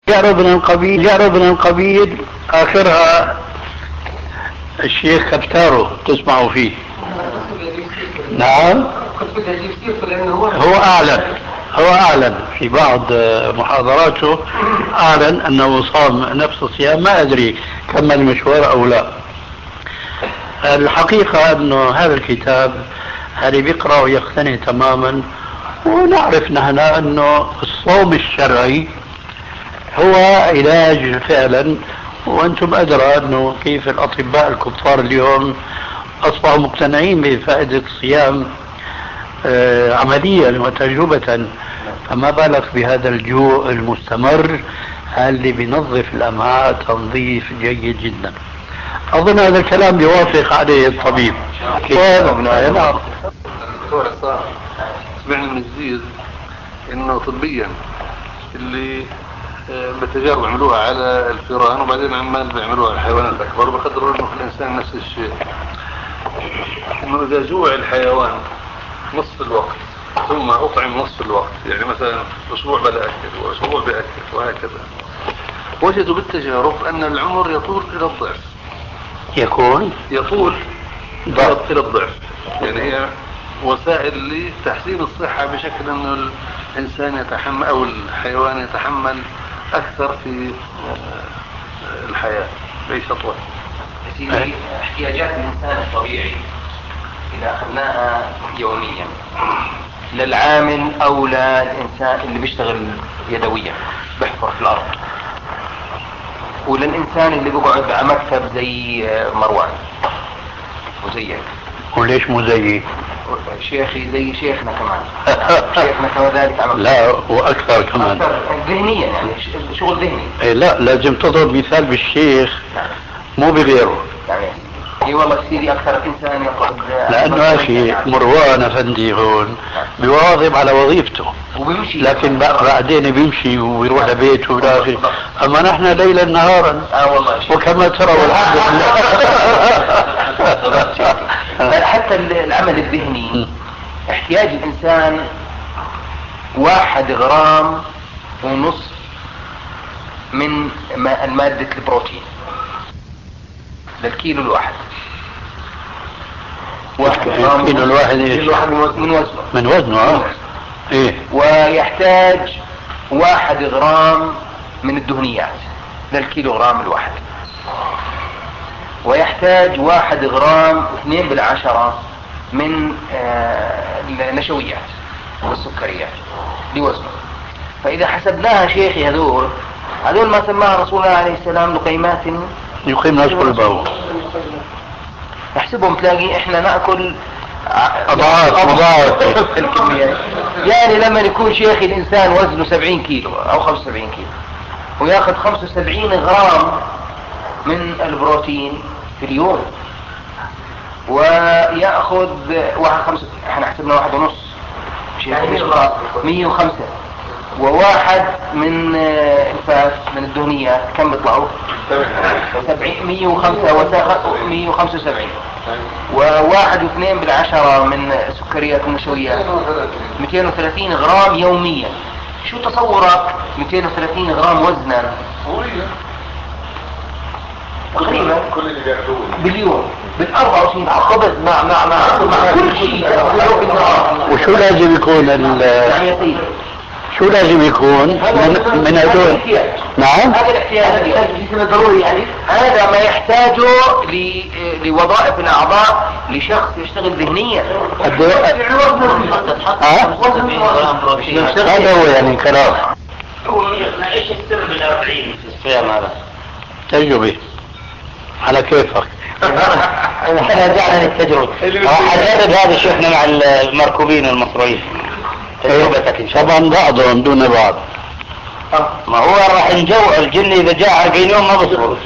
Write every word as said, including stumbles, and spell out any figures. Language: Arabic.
يعرض من القبيل يعرض من القبيل آخرها الشيخ كبتارو تسمعوا فيه. نعم هو أعلن هو أعلن في بعض محاضراته أعلن أنه صام نفس الصيام. ما أدري كمل المشوار أو لا. الحقيقة أنه هذا الكتاب اللي بيقرأ ويقتنع تماما، ونعرف نحن أنه الصوم الشرعي هو علاج فعلا، وأنتم أدرى أنه كيف الأطباء الكفار اليوم أصبحوا مقتنعين بفائدة الصيام آه عمليا وتجربة، فما بالك بهذا الجوع المستمر اللي بينظف الأمعاء تنظيف جيد جدا. أظن هذا الكلام بيوافق عليه الطبيب. نعم. سمعنا من جديد إنه طبيا اللي بتجارب عملوها على الفئران وبعدين عمال بيعملوها على الحيوانات الأكبر، وبقدروا إنه في الإنسان نفس الشيء، إنه إذا جوع الحيوان نصف الوقت ثم أطعم نصف الوقت، يعني مثلا أسبوع بلا أكل وأسبوع بأكل وهكذا، وجدوا بالتجارب أن العمر يطول إلى الضعف. يكون يطول إلى الضعف، يعني هي وسائل لتحسين الصحة بشكل أنه الإنسان يتحمل أو الحيوان يتحمل أكثر في الحياة ليس أطول. احتياجات الإنسان الطبيعي إذا أخذناها يوميا للعامل أو للإنسان اللي بيشتغل يدويا بيحفر في الأرض، وللإنسان اللي بيقعد على مكتب زي مروان وزيك. وليش مو زيي؟ شيخي زي شيخنا كمان. شيخنا كذلك عمل. لا واكثر كمان. أكثر ذهنيا يعني شغل ذهني. إيه لا لازم تضرب مثال بالشيخ مو بغيره. يعني اي والله سيدي اكثر انسان يقعد. لانه اخي مروان افندي هون بيواظب على وظيفته وبيمشي، لكن بعدين بيمشي ويروح لبيته ولا اخي. اما نحن ليلا نهارا. اه والله وكما ترى والحمد لله. حتى العمل الذهني احتياج الانسان واحد غرام ونصف من المادة البروتين للكيلو الواحد. واحد الكيلو الواحد ايش؟ من وزنه من وزنه اه ايه. ويحتاج واحد غرام من الدهنيات للكيلو غرام الواحد، ويحتاج واحد غرام اثنين بالعشرة من آه النشويات والسكريات لوزنه. فإذا حسبناها شيخي هذول هذول ما سماها رسول الله عليه السلام لقيمات يقيم نصف البول. احسبهم تلاقي احنا نأكل أضعاف أضعاف الكميات. يعني لما يكون شيخي الإنسان وزنه سبعين كيلو أو خمسة وسبعين كيلو ويأخذ خمسة وسبعين غرام من البروتين في اليوم، ويأخذ واحد خمسة احنا حسبنا واحد ونص مية وخمسة، وواحد من الفاس من الدهنيات كم بيطلعوا؟ مية وخمسة مية وخمسة وسبعين، وواحد واثنين بالعشرة من سكريات النشويات مئتين وثلاثين غرام يوميا. شو تصورك مئتين وثلاثين غرام وزنا تقريبا باليوم بالأربعة وعشرين خبز مع مع مع كل شيء. وشو لازم يكون ال شو لازم يكون من من هذول؟ نعم هذا الاحتياج الجسم الضروري، يعني هذا ما يحتاجه لوظائف الأعضاء لشخص يشتغل ذهنيا. هذا هو يعني كلام. ايش السر بالأربعين في الصيام هذا؟ تجربة على كيفك. احنا رجعنا للتجربة. حجرب هذا شفنا مع المركوبين المصريين. تجربتك ان شاء الله. طبعا بعضهم دون بعض. ما هو راح نجوع الجن اذا جاء أربعين يوم ما بصبر.